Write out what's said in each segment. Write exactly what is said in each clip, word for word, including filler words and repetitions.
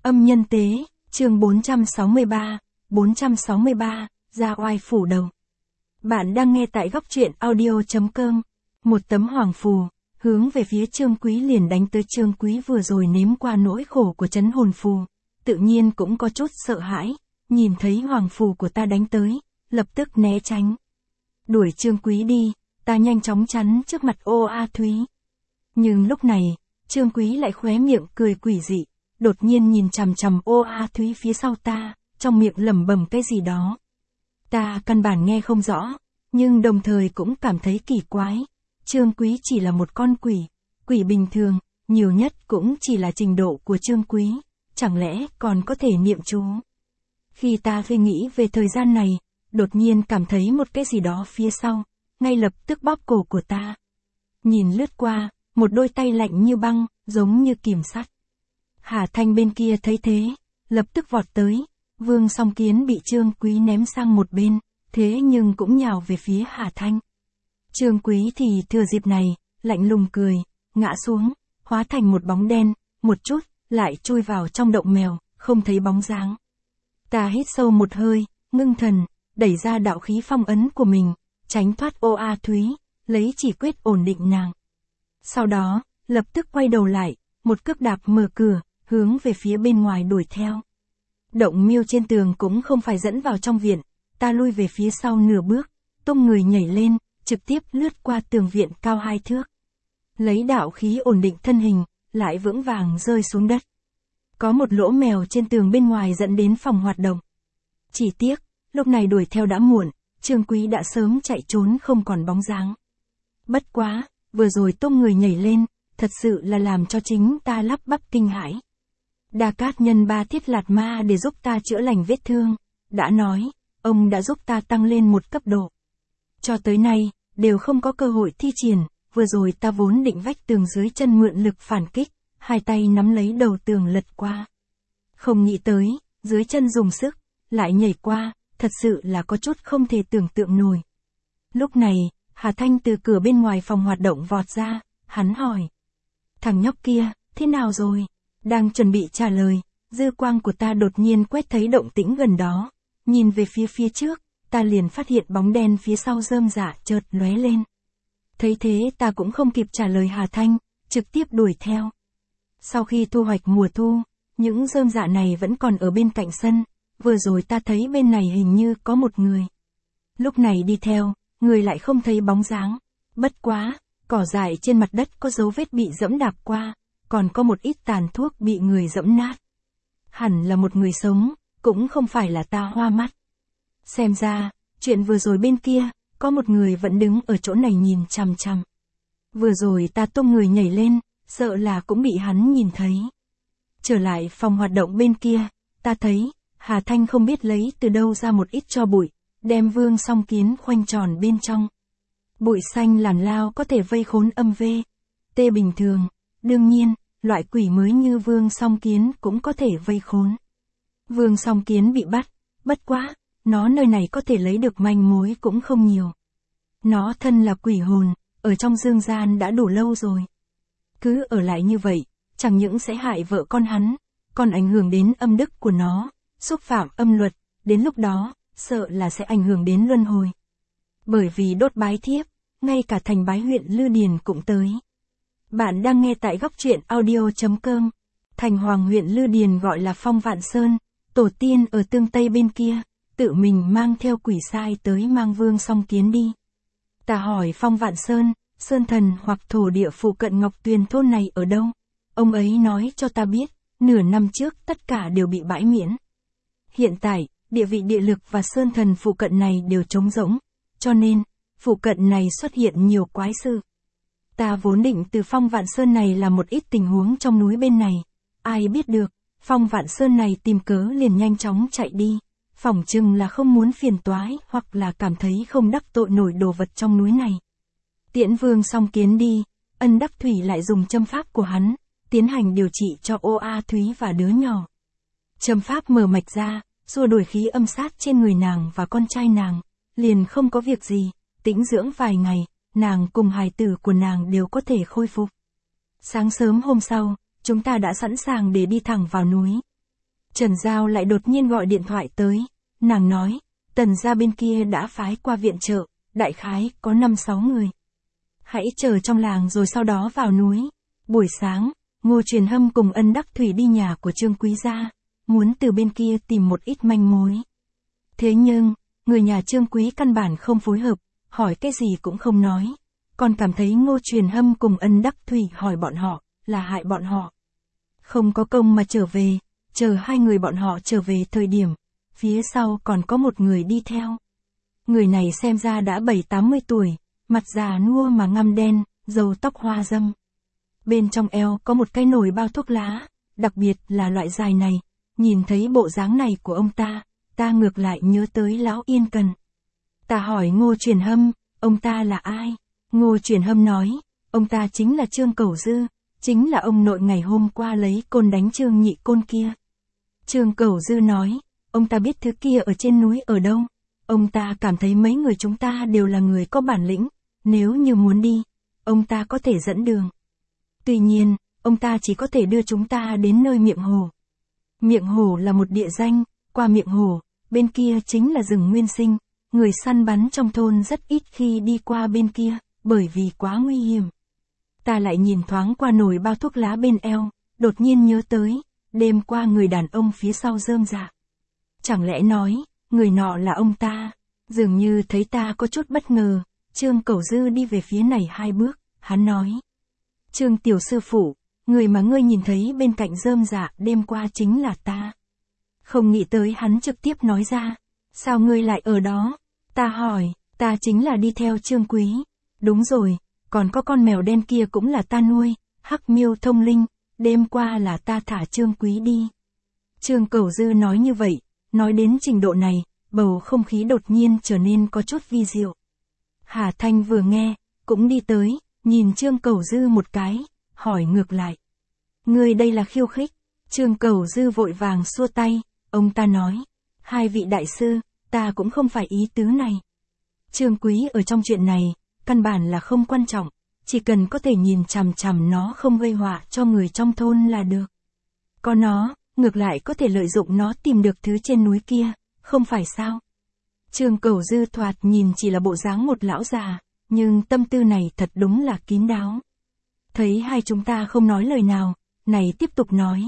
Âm nhân tế, chương bốn trăm sáu mươi ba, bốn trăm sáu mươi ba, ra oai phủ đầu. Bạn đang nghe tại góc truyện audio.com. Một tấm hoàng phù, hướng về phía Trương Quý liền đánh tới. Trương Quý vừa rồi nếm qua nỗi khổ của trấn hồn phù, tự nhiên cũng có chút sợ hãi, nhìn thấy hoàng phù của ta đánh tới, lập tức né tránh. Đuổi Trương Quý đi, ta nhanh chóng chắn trước mặt Ô A Thúy. Nhưng lúc này, Trương Quý lại khóe miệng cười quỷ dị, đột nhiên nhìn chằm chằm Ô A Thúy phía sau ta, trong miệng lẩm bẩm cái gì đó. Ta căn bản nghe không rõ, nhưng đồng thời cũng cảm thấy kỳ quái. Trương Quý chỉ là một con quỷ, quỷ bình thường, nhiều nhất cũng chỉ là trình độ của Trương Quý, chẳng lẽ còn có thể niệm chú. Khi ta suy nghĩ về thời gian này, đột nhiên cảm thấy một cái gì đó phía sau, ngay lập tức bóp cổ của ta. Nhìn lướt qua, một đôi tay lạnh như băng, giống như kìm sắt. Hà Thanh bên kia thấy thế, lập tức vọt tới, Vương Song Kiến bị Trương Quý ném sang một bên, thế nhưng cũng nhào về phía Hà Thanh. Trương Quý thì thừa dịp này, lạnh lùng cười, ngã xuống, hóa thành một bóng đen, một chút, lại chui vào trong động mèo, không thấy bóng dáng. Ta hít sâu một hơi, ngưng thần, đẩy ra đạo khí phong ấn của mình, tránh thoát Ô A Thúy, lấy chỉ quyết ổn định nàng. Sau đó, lập tức quay đầu lại, một cước đạp mở cửa, hướng về phía bên ngoài đuổi theo. Động miêu trên tường cũng không phải dẫn vào trong viện, ta lui về phía sau nửa bước, tung người nhảy lên, trực tiếp lướt qua tường viện cao hai thước. Lấy đạo khí ổn định thân hình, lại vững vàng rơi xuống đất. Có một lỗ mèo trên tường bên ngoài dẫn đến phòng hoạt động. Chỉ tiếc, lúc này đuổi theo đã muộn, Trương Quý đã sớm chạy trốn không còn bóng dáng. Bất quá, vừa rồi tung người nhảy lên, thật sự là làm cho chính ta lắp bắp kinh hãi. Đa Cát nhân ba Thiết Lạt Ma để giúp ta chữa lành vết thương, đã nói, ông đã giúp ta tăng lên một cấp độ. Cho tới nay, đều không có cơ hội thi triển, vừa rồi ta vốn định vách tường dưới chân mượn lực phản kích, hai tay nắm lấy đầu tường lật qua. Không nghĩ tới, dưới chân dùng sức, lại nhảy qua, thật sự là có chút không thể tưởng tượng nổi. Lúc này, Hà Thanh từ cửa bên ngoài phòng hoạt động vọt ra, hắn hỏi. Thằng nhóc kia, thế nào rồi? Đang chuẩn bị trả lời, dư quang của ta đột nhiên quét thấy động tĩnh gần đó, nhìn về phía phía trước, ta liền phát hiện bóng đen phía sau rơm rạ chợt lóe lên. Thấy thế ta cũng không kịp trả lời Hà Thanh, trực tiếp đuổi theo. Sau khi thu hoạch mùa thu, những rơm rạ này vẫn còn ở bên cạnh sân, vừa rồi ta thấy bên này hình như có một người. Lúc này đi theo, người lại không thấy bóng dáng, bất quá, cỏ dại trên mặt đất có dấu vết bị dẫm đạp qua, còn có một ít tàn thuốc bị người dẫm nát. Hẳn là một người sống, cũng không phải là ta hoa mắt. Xem ra, chuyện vừa rồi bên kia, có một người vẫn đứng ở chỗ này nhìn chằm chằm. Vừa rồi ta tung người nhảy lên, sợ là cũng bị hắn nhìn thấy. Trở lại phòng hoạt động bên kia, ta thấy, Hà Thanh không biết lấy từ đâu ra một ít tro bụi, đem Vương Song Kiến khoanh tròn bên trong. Bụi xanh làn lao có thể vây khốn âm vê, tê bình thường, đương nhiên, loại quỷ mới như Vương Song Kiến cũng có thể vây khốn. Vương Song Kiến bị bắt, bất quá, nó nơi này có thể lấy được manh mối cũng không nhiều. Nó thân là quỷ hồn, ở trong dương gian đã đủ lâu rồi. Cứ ở lại như vậy, chẳng những sẽ hại vợ con hắn, còn ảnh hưởng đến âm đức của nó, xúc phạm âm luật, đến lúc đó, sợ là sẽ ảnh hưởng đến luân hồi. Bởi vì đốt bái thiếp, ngay cả thành bái huyện Lư Điền cũng tới. Bạn đang nghe tại góc truyện audio.com. Thành hoàng huyện Lư Điền gọi là Phong Vạn Sơn, tổ tiên ở tương Tây bên kia, tự mình mang theo quỷ sai tới mang Vương Song Kiến đi. Ta hỏi Phong Vạn Sơn, Sơn Thần hoặc thổ địa phụ cận Ngọc Tuyền thôn này ở đâu? Ông ấy nói cho ta biết, nửa năm trước tất cả đều bị bãi miễn. Hiện tại, địa vị địa lực và Sơn Thần phụ cận này đều trống rỗng, cho nên, phụ cận này xuất hiện nhiều quái sự. Ta vốn định từ Phong Vạn Sơn này là một ít tình huống trong núi bên này, ai biết được, Phong Vạn Sơn này tìm cớ liền nhanh chóng chạy đi, phỏng chừng là không muốn phiền toái hoặc là cảm thấy không đắc tội nổi đồ vật trong núi này. Tiễn Vương Song Kiến đi, Ân Đắc Thủy lại dùng châm pháp của hắn, tiến hành điều trị cho Ô A Thúy và đứa nhỏ. Châm pháp mở mạch ra, xua đuổi khí âm sát trên người nàng và con trai nàng, liền không có việc gì, tĩnh dưỡng vài ngày, nàng cùng hài tử của nàng đều có thể khôi phục. Sáng sớm hôm sau, chúng ta đã sẵn sàng để đi thẳng vào núi. Trần Giao lại đột nhiên gọi điện thoại tới, nàng nói, Tần gia bên kia đã phái qua viện trợ, đại khái có năm sáu người. Hãy chờ trong làng rồi sau đó vào núi. Buổi sáng, Ngô Truyền Hâm cùng Ân Đắc Thủy đi nhà của Trương Quý gia, muốn từ bên kia tìm một ít manh mối. Thế nhưng, người nhà Trương Quý căn bản không phối hợp, hỏi cái gì cũng không nói, còn cảm thấy Ngô Truyền Hâm cùng Ân Đắc Thủy hỏi bọn họ, là hại bọn họ. Không có công mà trở về, chờ hai người bọn họ trở về thời điểm, phía sau còn có một người đi theo. Người này xem ra đã bảy tám mươi tuổi, mặt già nua mà ngăm đen, râu tóc hoa râm. Bên trong eo có một cái nồi bao thuốc lá, đặc biệt là loại dài này, nhìn thấy bộ dáng này của ông ta, ta ngược lại nhớ tới Lão Yên Cần. Ta hỏi Ngô Truyền Hâm, ông ta là ai? Ngô Truyền Hâm nói, ông ta chính là Trương Cẩu Dư, chính là ông nội ngày hôm qua lấy côn đánh Trương Nhị Côn kia. Trương Cẩu Dư nói, ông ta biết thứ kia ở trên núi ở đâu. Ông ta cảm thấy mấy người chúng ta đều là người có bản lĩnh, nếu như muốn đi, ông ta có thể dẫn đường. Tuy nhiên, ông ta chỉ có thể đưa chúng ta đến nơi Miệng Hồ. Miệng Hồ là một địa danh, qua Miệng Hồ, bên kia chính là rừng nguyên sinh, người săn bắn trong thôn rất ít khi đi qua bên kia, bởi vì quá nguy hiểm. Ta lại nhìn thoáng qua nồi bao thuốc lá bên eo, đột nhiên nhớ tới, đêm qua người đàn ông phía sau rơm rạ. Chẳng lẽ nói, người nọ là ông ta? Dường như thấy ta có chút bất ngờ, Trương Cẩu Dư đi về phía này hai bước, hắn nói. Trương tiểu sư phụ, người mà ngươi nhìn thấy bên cạnh rơm rạ đêm qua chính là ta. Không nghĩ tới hắn trực tiếp nói ra, sao ngươi lại ở đó? Ta hỏi, ta chính là đi theo Trương Quý. Đúng rồi, còn có con mèo đen kia cũng là ta nuôi, Hắc Miêu Thông Linh, đêm qua là ta thả Trương Quý đi. Trương Cẩu Dư nói như vậy, nói đến trình độ này, bầu không khí đột nhiên trở nên có chút vi diệu. Hà Thanh vừa nghe, cũng đi tới, nhìn Trương Cẩu Dư một cái, hỏi ngược lại. Ngươi đây là khiêu khích? Trương Cẩu Dư vội vàng xua tay, ông ta nói. Hai vị đại sư, ta cũng không phải ý tứ này. Trương Quý ở trong chuyện này, căn bản là không quan trọng, chỉ cần có thể nhìn chằm chằm nó không gây họa cho người trong thôn là được. Có nó, ngược lại có thể lợi dụng nó tìm được thứ trên núi kia, không phải sao? Trương Cẩu Dư thoạt nhìn chỉ là bộ dáng một lão già, nhưng tâm tư này thật đúng là kín đáo. Thấy hai chúng ta không nói lời nào, này tiếp tục nói.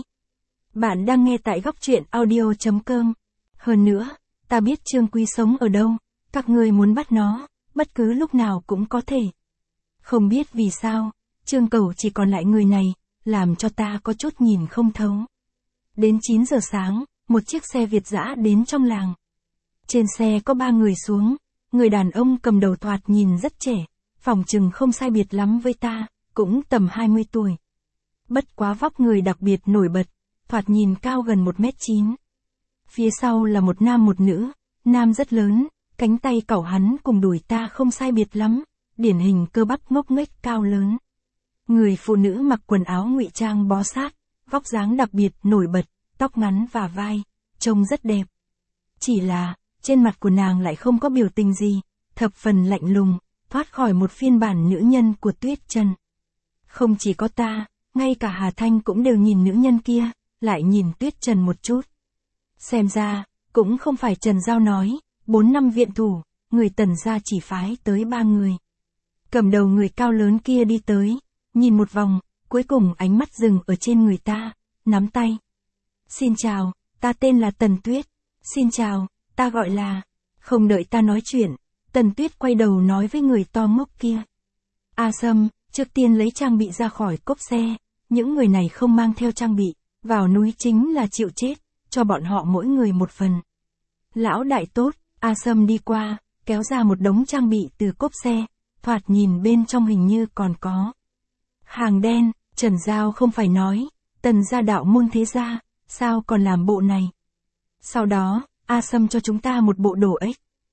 Bạn đang nghe tại góc truyện audio chấm com. Hơn nữa, ta biết Trương Quý sống ở đâu, các ngươi muốn bắt nó, bất cứ lúc nào cũng có thể. Không biết vì sao, Trương Cẩu chỉ còn lại người này, làm cho ta có chút nhìn không thấu. Đến chín giờ sáng, một chiếc xe Việt dã đến trong làng. Trên xe có ba người xuống, người đàn ông cầm đầu thoạt nhìn rất trẻ, phỏng chừng không sai biệt lắm với ta, cũng tầm hai mươi tuổi. Bất quá vóc người đặc biệt nổi bật, thoạt nhìn cao gần một mét chín. Phía sau là một nam một nữ, nam rất lớn, cánh tay cẩu hắn cùng đùi ta không sai biệt lắm, điển hình cơ bắp ngốc nghếch cao lớn. Người phụ nữ mặc quần áo ngụy trang bó sát, vóc dáng đặc biệt nổi bật, tóc ngắn và vai, trông rất đẹp. Chỉ là, trên mặt của nàng lại không có biểu tình gì, thập phần lạnh lùng, thoát khỏi một phiên bản nữ nhân của Tuyết Trần. Không chỉ có ta, ngay cả Hà Thanh cũng đều nhìn nữ nhân kia, lại nhìn Tuyết Trần một chút. Xem ra, cũng không phải Trần Giao nói, bốn năm viện thủ, người Tần gia chỉ phái tới ba người. Cầm đầu người cao lớn kia đi tới, nhìn một vòng, cuối cùng ánh mắt dừng ở trên người ta, nắm tay. Xin chào, ta tên là Tần Tuyết. Xin chào, ta gọi là... Không đợi ta nói chuyện, Tần Tuyết quay đầu nói với người to ngốc kia. A Sâm, trước tiên lấy trang bị ra khỏi cốp xe, những người này không mang theo trang bị, vào núi chính là chịu chết, cho bọn họ mỗi người một phần. Lão đại tốt, A Sâm đi qua, kéo ra một đống trang bị từ cốp xe, thoạt nhìn bên trong hình như còn có. Hàng đen, Trần Giao không phải nói, Tần gia đạo môn thế gia, sao còn làm bộ này. Sau đó, A Sâm cho chúng ta một bộ đồ ếch.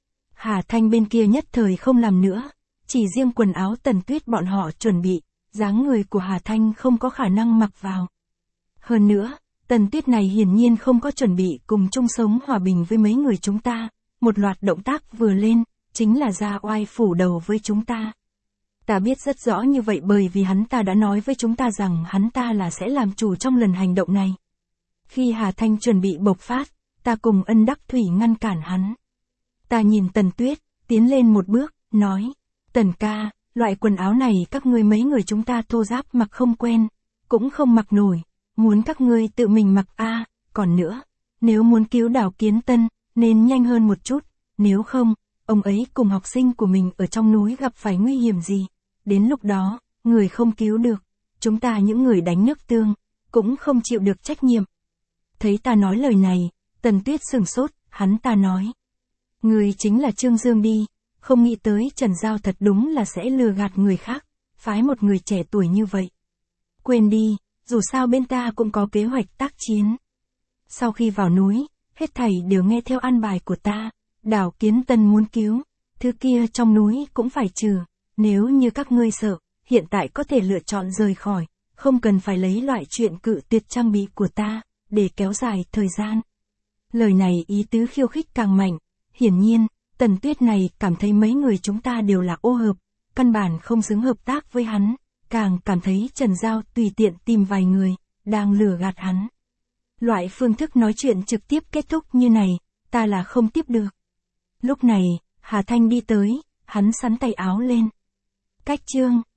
Hà Thanh bên kia nhất thời không làm nữa, chỉ riêng quần áo Tần Tuyết bọn họ chuẩn bị, dáng người của Hà Thanh không có khả năng mặc vào. Hơn nữa, Tần Tuyết này hiển nhiên không có chuẩn bị cùng chung sống hòa bình với mấy người chúng ta, một loạt động tác vừa lên, chính là ra oai phủ đầu với chúng ta. Ta biết rất rõ như vậy bởi vì hắn ta đã nói với chúng ta rằng hắn ta là sẽ làm chủ trong lần hành động này. Khi Hà Thanh chuẩn bị bộc phát, ta cùng Ân Đắc Thủy ngăn cản hắn. Ta nhìn Tần Tuyết, tiến lên một bước, nói, Tần ca, loại quần áo này các ngươi mấy người chúng ta thô ráp mặc không quen, cũng không mặc nổi, muốn các ngươi tự mình mặc a. Còn nữa, nếu muốn cứu Đào Kiến Tân, nên nhanh hơn một chút, nếu không, ông ấy cùng học sinh của mình ở trong núi gặp phải nguy hiểm gì, đến lúc đó, người không cứu được, chúng ta những người đánh nước tương, cũng không chịu được trách nhiệm. Thấy ta nói lời này, Tần Tuyết sửng sốt, hắn ta nói. Người chính là Trương Dương đi, không nghĩ tới Trần Giao thật đúng là sẽ lừa gạt người khác, phái một người trẻ tuổi như vậy. Quên đi, dù sao bên ta cũng có kế hoạch tác chiến. Sau khi vào núi, hết thảy đều nghe theo an bài của ta, Đào Kiến Tân muốn cứu, thứ kia trong núi cũng phải trừ, nếu như các ngươi sợ, hiện tại có thể lựa chọn rời khỏi, không cần phải lấy loại chuyện cự tuyệt trang bị của ta, để kéo dài thời gian. Lời này ý tứ khiêu khích càng mạnh, hiển nhiên, Tần Tuyết này cảm thấy mấy người chúng ta đều là ô hợp, căn bản không xứng hợp tác với hắn, càng cảm thấy Trần Giao tùy tiện tìm vài người, đang lừa gạt hắn. Loại phương thức nói chuyện trực tiếp kết thúc như này, ta là không tiếp được. Lúc này, Hà Thanh đi tới, hắn sắn tay áo lên. Cách chương